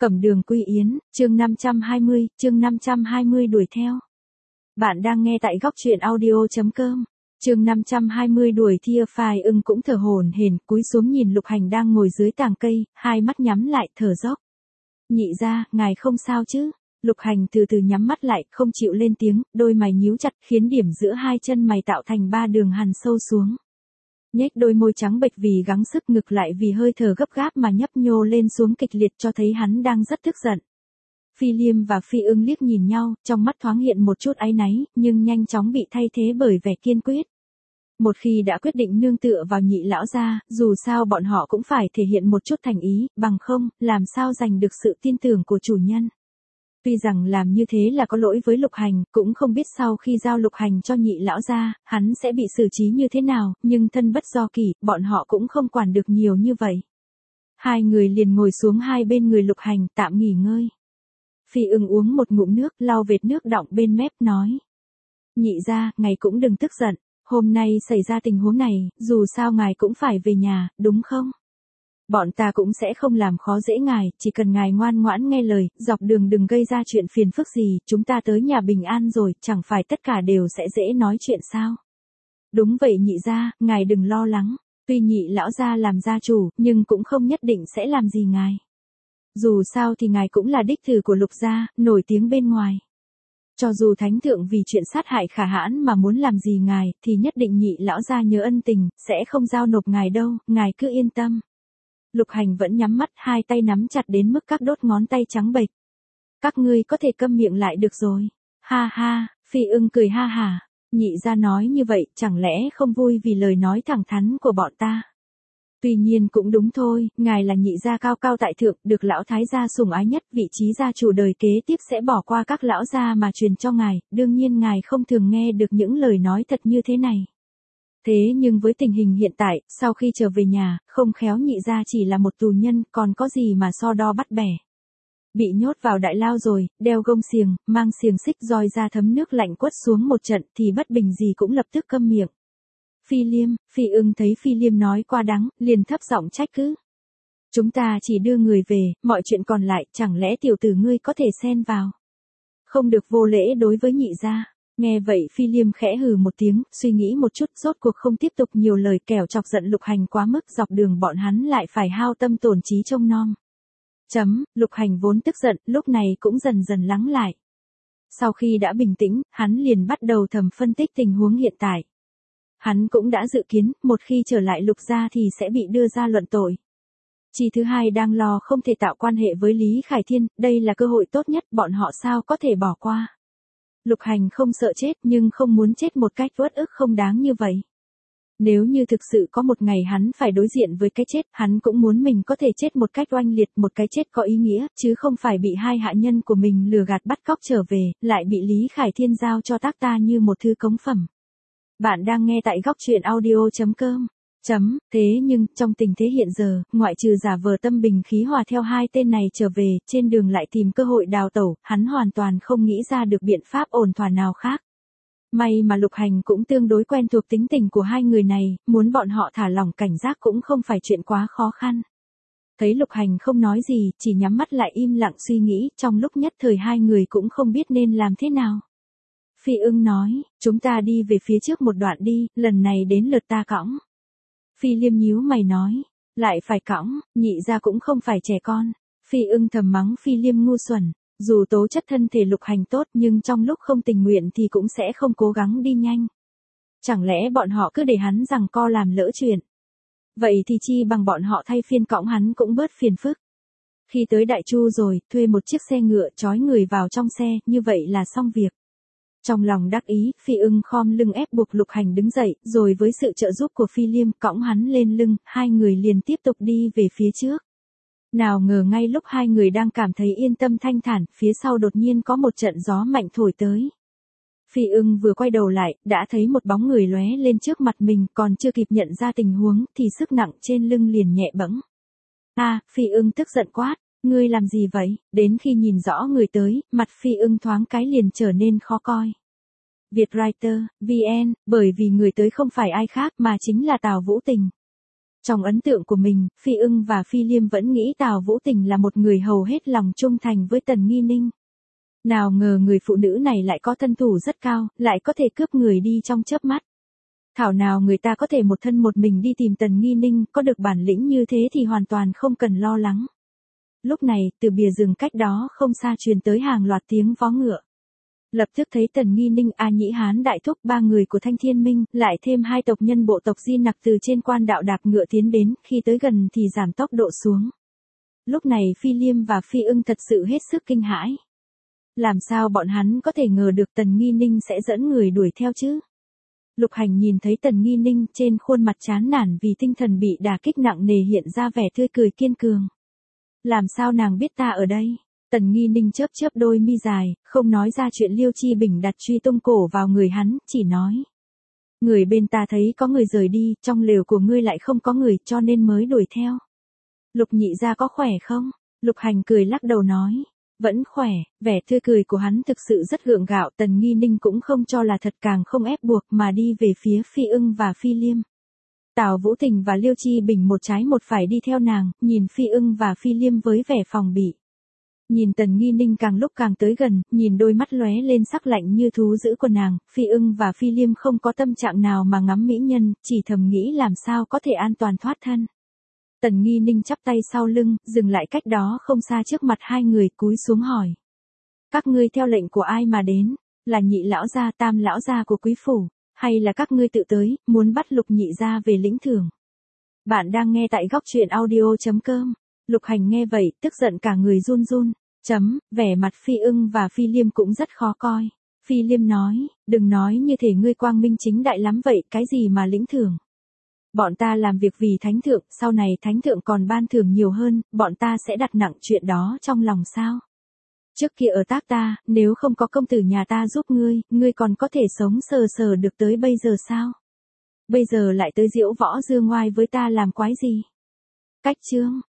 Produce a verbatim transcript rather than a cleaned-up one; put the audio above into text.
Cẩm đường quy yến, chương năm trăm hai mươi, chương năm trăm hai mươi đuổi theo. Bạn đang nghe tại góc truyện audio.com. Chương năm trăm hai mươi đuổi theo. Phai ưng cũng thở hổn hển, cúi xuống nhìn Lục Hành đang ngồi dưới tàng cây, hai mắt nhắm lại, thở dốc. Nhị gia, ngài không sao chứ? Lục Hành từ từ nhắm mắt lại, không chịu lên tiếng, đôi mày nhíu chặt khiến điểm giữa hai chân mày tạo thành ba đường hằn sâu xuống. Nhếch đôi môi trắng bệch vì gắng sức, ngực lại vì hơi thở gấp gáp mà nhấp nhô lên xuống kịch liệt, cho thấy hắn đang rất tức giận. Phi Liêm và Phi Ưng liếc nhìn nhau, trong mắt thoáng hiện một chút áy náy, nhưng nhanh chóng bị thay thế bởi vẻ kiên quyết. Một khi đã quyết định nương tựa vào Nhị lão gia, dù sao bọn họ cũng phải thể hiện một chút thành ý, bằng không, làm sao giành được sự tin tưởng của chủ nhân. Tuy rằng làm như thế là có lỗi với Lục Hành, cũng không biết sau khi giao Lục Hành cho Nhị lão gia, hắn sẽ bị xử trí như thế nào, nhưng thân bất do kỷ, bọn họ cũng không quản được nhiều như vậy. Hai người liền ngồi xuống hai bên người Lục Hành, tạm nghỉ ngơi. Phi Ưng uống một ngụm nước, lau vệt nước đọng bên mép, nói: Nhị gia, ngài cũng đừng tức giận, hôm nay xảy ra tình huống này, dù sao ngài cũng phải về nhà, đúng không? Bọn ta cũng sẽ không làm khó dễ ngài, chỉ cần ngài ngoan ngoãn nghe lời, dọc đường đừng gây ra chuyện phiền phức gì, chúng ta tới nhà bình an rồi, chẳng phải tất cả đều sẽ dễ nói chuyện sao? Đúng vậy nhị gia, ngài đừng lo lắng, tuy Nhị lão gia làm gia chủ, nhưng cũng không nhất định sẽ làm gì ngài. Dù sao thì ngài cũng là đích tử của Lục gia, nổi tiếng bên ngoài. Cho dù thánh thượng vì chuyện sát hại Khả Hãn mà muốn làm gì ngài, thì nhất định Nhị lão gia nhớ ân tình, sẽ không giao nộp ngài đâu, ngài cứ yên tâm. Lục Hành vẫn nhắm mắt, hai tay nắm chặt đến mức các đốt ngón tay trắng bệch. Các ngươi có thể câm miệng lại được rồi. Ha ha, Phi Ưng cười ha hả. Nhị gia nói như vậy, chẳng lẽ không vui vì lời nói thẳng thắn của bọn ta? Tuy nhiên cũng đúng thôi, ngài là nhị gia cao cao tại thượng, được lão thái gia sủng ái nhất, vị trí gia chủ đời kế tiếp sẽ bỏ qua các lão gia mà truyền cho ngài, đương nhiên ngài không thường nghe được những lời nói thật như thế này. Thế nhưng với tình hình hiện tại, sau khi trở về nhà, không khéo nhị gia chỉ là một tù nhân, còn có gì mà so đo bắt bẻ. Bị nhốt vào đại lao rồi, đeo gông xiềng, mang xiềng xích roi ra thấm nước lạnh quất xuống một trận thì bất bình gì cũng lập tức câm miệng. Phi Liêm, Phi Ưng thấy Phi Liêm nói quá đáng, liền thấp giọng trách cứ. Chúng ta chỉ đưa người về, mọi chuyện còn lại, chẳng lẽ tiểu tử ngươi có thể xen vào. Không được vô lễ đối với nhị gia. Nghe vậy Phi Liêm khẽ hừ một tiếng, suy nghĩ một chút, rốt cuộc không tiếp tục nhiều lời, kẻo chọc giận Lục Hành quá mức, dọc đường bọn hắn lại phải hao tâm tổn trí trông nom. Chấm, Lục Hành vốn tức giận, lúc này cũng dần dần lắng lại. Sau khi đã bình tĩnh, hắn liền bắt đầu thầm phân tích tình huống hiện tại. Hắn cũng đã dự kiến, một khi trở lại Lục gia thì sẽ bị đưa ra luận tội. Chi thứ hai đang lo không thể tạo quan hệ với Lý Khải Thiên, đây là cơ hội tốt nhất, bọn họ sao có thể bỏ qua. Lục Hành không sợ chết nhưng không muốn chết một cách uất ức không đáng như vậy. Nếu như thực sự có một ngày hắn phải đối diện với cái chết, hắn cũng muốn mình có thể chết một cách oanh liệt, một cái chết có ý nghĩa, chứ không phải bị hai hạ nhân của mình lừa gạt bắt cóc trở về, lại bị Lý Khải Thiên giao cho tác ta như một thư cống phẩm. Bạn đang nghe tại góc truyện audio.com. Chấm, thế nhưng, trong tình thế hiện giờ, ngoại trừ giả vờ tâm bình khí hòa theo hai tên này trở về, trên đường lại tìm cơ hội đào tẩu, hắn hoàn toàn không nghĩ ra được biện pháp ổn thỏa nào khác. May mà Lục Hành cũng tương đối quen thuộc tính tình của hai người này, muốn bọn họ thả lỏng cảnh giác cũng không phải chuyện quá khó khăn. Thấy Lục Hành không nói gì, chỉ nhắm mắt lại im lặng suy nghĩ, trong lúc nhất thời hai người cũng không biết nên làm thế nào. Phi Ưng nói, chúng ta đi về phía trước một đoạn đi, lần này đến lượt ta cõng. Phi Liêm nhíu mày nói, lại phải cõng, nhị gia cũng không phải trẻ con. Phi Ưng thầm mắng Phi Liêm ngu xuẩn, dù tố chất thân thể Lục Hành tốt nhưng trong lúc không tình nguyện thì cũng sẽ không cố gắng đi nhanh. Chẳng lẽ bọn họ cứ để hắn giằng co làm lỡ chuyện. Vậy thì chi bằng bọn họ thay phiên cõng hắn cũng bớt phiền phức. Khi tới Đại Chu rồi, thuê một chiếc xe ngựa trói người vào trong xe, như vậy là xong việc. Trong lòng đắc ý, Phi Ưng khom lưng ép buộc Lục Hành đứng dậy, rồi với sự trợ giúp của Phi Liêm cõng hắn lên lưng, hai người liền tiếp tục đi về phía trước. Nào ngờ ngay lúc hai người đang cảm thấy yên tâm thanh thản, phía sau đột nhiên có một trận gió mạnh thổi tới. Phi Ưng vừa quay đầu lại, đã thấy một bóng người lóe lên trước mặt mình, còn chưa kịp nhận ra tình huống, thì sức nặng trên lưng liền nhẹ bẫng. A, à, Phi Ưng tức giận quát, ngươi làm gì vậy? Đến khi nhìn rõ người tới, mặt Phi Ưng thoáng cái liền trở nên khó coi. Vietwriter, vê en, bởi vì người tới không phải ai khác mà chính là Tào Vũ Tình. Trong ấn tượng của mình, Phi Ưng và Phi Liêm vẫn nghĩ Tào Vũ Tình là một người hầu hết lòng trung thành với Tần Nghi Ninh. Nào ngờ người phụ nữ này lại có thân thủ rất cao, lại có thể cướp người đi trong chớp mắt. Thảo nào người ta có thể một thân một mình đi tìm Tần Nghi Ninh, có được bản lĩnh như thế thì hoàn toàn không cần lo lắng. Lúc này, từ bìa rừng cách đó không xa truyền tới hàng loạt tiếng vó ngựa. Lập tức thấy Tần Nghi Ninh, A Nhĩ Hán Đại Thúc, ba người của Thanh Thiên Minh, lại thêm hai tộc nhân bộ tộc Di Nặc từ trên quan đạo đạp ngựa tiến đến, khi tới gần thì giảm tốc độ xuống. Lúc này Phi Liêm và Phi Ưng thật sự hết sức kinh hãi. Làm sao bọn hắn có thể ngờ được Tần Nghi Ninh sẽ dẫn người đuổi theo chứ? Lục Hành nhìn thấy Tần Nghi Ninh, trên khuôn mặt chán nản vì tinh thần bị đả kích nặng nề hiện ra vẻ tươi cười kiên cường. Làm sao nàng biết ta ở đây? Tần Nghi Ninh chớp chớp đôi mi dài, không nói ra chuyện Liêu Chi Bình đặt truy tung cổ vào người hắn, chỉ nói. Người bên ta thấy có người rời đi, trong lều của ngươi lại không có người, cho nên mới đuổi theo. Lục nhị gia có khỏe không? Lục Hành cười lắc đầu nói. Vẫn khỏe, vẻ tươi cười của hắn thực sự rất gượng gạo. Tần Nghi Ninh cũng không cho là thật, càng không ép buộc mà đi về phía Phi Ưng và Phi Liêm. Tào Vũ Tình và Liêu Chi Bình một trái một phải đi theo nàng, nhìn Phi Ưng và Phi Liêm với vẻ phòng bị. Nhìn Tần Nghi Ninh càng lúc càng tới gần, nhìn đôi mắt lóe lên sắc lạnh như thú dữ của nàng, Phi Ưng và Phi Liêm không có tâm trạng nào mà ngắm mỹ nhân, chỉ thầm nghĩ làm sao có thể an toàn thoát thân. Tần Nghi Ninh chắp tay sau lưng, dừng lại cách đó không xa trước mặt hai người, cúi xuống hỏi. Các ngươi theo lệnh của ai mà đến? Là Nhị lão gia, Tam lão gia của quý phủ, hay là các ngươi tự tới, muốn bắt Lục nhị gia về lĩnh thưởng? Bạn đang nghe tại góc truyện audio chấm com. Lục Hành nghe vậy, tức giận cả người run run. Chấm, vẻ mặt Phi Ưng và Phi Liêm cũng rất khó coi. Phi Liêm nói, đừng nói như thể ngươi quang minh chính đại lắm vậy, cái gì mà lĩnh thưởng? Bọn ta làm việc vì thánh thượng, sau này thánh thượng còn ban thưởng nhiều hơn, bọn ta sẽ đặt nặng chuyện đó trong lòng sao? Trước kia ở tác ta, nếu không có công tử nhà ta giúp ngươi, ngươi còn có thể sống sờ sờ được tới bây giờ sao? Bây giờ lại tới diễu võ dương ngoai với ta làm quái gì? Cách chương.